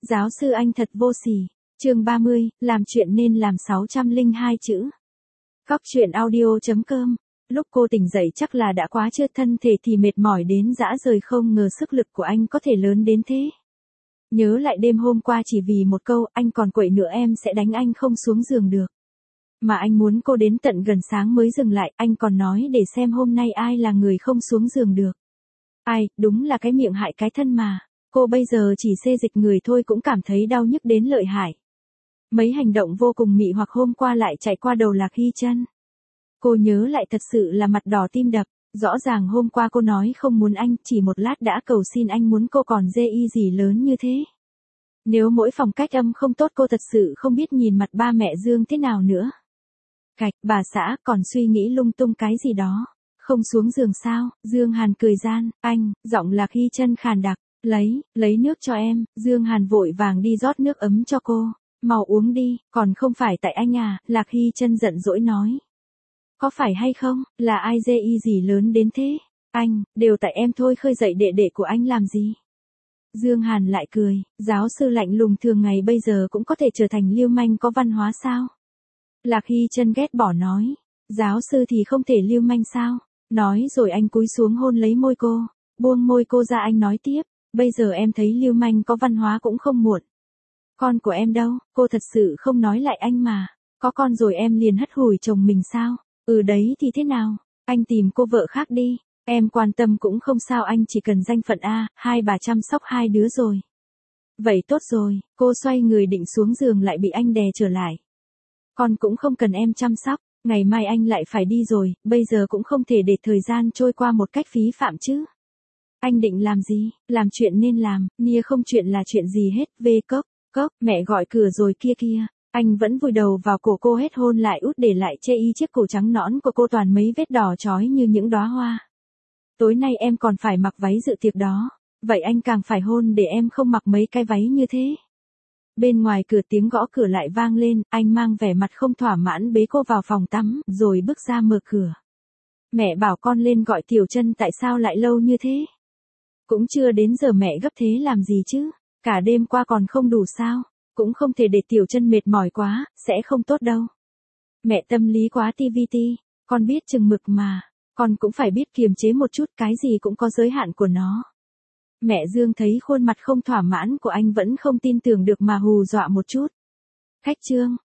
Giáo sư anh thật vô sỉ. Chương 30, làm chuyện nên làm 602 chữ. Góc truyện audio.com. Lúc cô tỉnh dậy chắc là đã quá trưa, thân thể thì mệt mỏi đến dã rời, không ngờ sức lực của anh có thể lớn đến thế. Nhớ lại đêm hôm qua chỉ vì một câu anh còn quậy nữa em sẽ đánh anh không xuống giường được. Mà anh muốn cô đến tận gần sáng mới dừng lại, anh còn nói để xem hôm nay ai là người không xuống giường được. Ai, đúng là cái miệng hại cái thân mà. Cô bây giờ chỉ xê dịch người thôi cũng cảm thấy đau nhức đến lợi hại. Mấy hành động vô cùng mị hoặc hôm qua lại chạy qua đầu Lạc Hy Chân. Cô nhớ lại thật sự là mặt đỏ tim đập, rõ ràng hôm qua cô nói không muốn anh, chỉ một lát đã cầu xin anh muốn cô, còn dê y gì lớn như thế. Nếu mỗi phòng cách âm không tốt cô thật sự không biết nhìn mặt ba mẹ Dương thế nào nữa. Cạch, bà xã còn suy nghĩ lung tung cái gì đó. Không xuống giường sao? Dương Hàn cười gian, anh, giọng Lạc Hy Chân khàn đặc, lấy nước cho em. Dương Hàn vội vàng đi rót nước ấm cho cô. Mau uống đi, còn không phải tại anh à, Lạc Hy Chân giận dỗi nói. Có phải hay không, là ai dê y gì lớn đến thế? Anh, đều tại em thôi, khơi dậy đệ đệ của anh làm gì? Dương Hàn lại cười, giáo sư lạnh lùng thường ngày bây giờ cũng có thể trở thành lưu manh có văn hóa sao? Lạc Hy Chân ghét bỏ nói, giáo sư thì không thể lưu manh sao? Nói rồi anh cúi xuống hôn lấy môi cô, buông môi cô ra anh nói tiếp, bây giờ em thấy lưu manh có văn hóa cũng không muộn. Con của em đâu, cô thật sự không nói lại anh mà, có con rồi em liền hất hủi chồng mình sao? Đấy thì thế nào, anh tìm cô vợ khác đi, em quan tâm cũng không sao, anh chỉ cần danh phận a, hai bà chăm sóc hai đứa rồi. Vậy tốt rồi, cô xoay người định xuống giường lại bị anh đè trở lại. Con cũng không cần em chăm sóc, ngày mai anh lại phải đi rồi, bây giờ cũng không thể để thời gian trôi qua một cách phí phạm chứ. Anh định làm gì, làm chuyện nên làm, nia không chuyện là chuyện gì hết, về cốc, mẹ gọi cửa rồi kia. Anh vẫn vùi đầu vào cổ cô hết hôn lại út, để lại chê y chiếc cổ trắng nõn của cô toàn mấy vết đỏ chói như những đóa hoa. Tối nay em còn phải mặc váy dự tiệc đó, vậy anh càng phải hôn để em không mặc mấy cái váy như thế. Bên ngoài cửa tiếng gõ cửa lại vang lên, anh mang vẻ mặt không thỏa mãn bế cô vào phòng tắm, rồi bước ra mở cửa. Mẹ bảo con lên gọi Tiểu Chân, tại sao lại lâu như thế? Cũng chưa đến giờ mẹ gấp thế làm gì chứ, cả đêm qua còn không đủ sao? Cũng không thể để Tiểu Chân mệt mỏi quá, sẽ không tốt đâu. Mẹ tâm lý quá TVT, con biết chừng mực mà, con cũng phải biết kiềm chế một chút, cái gì cũng có giới hạn của nó. Mẹ Dương thấy khuôn mặt không thỏa mãn của anh vẫn không tin tưởng được mà hù dọa một chút. Khách trương,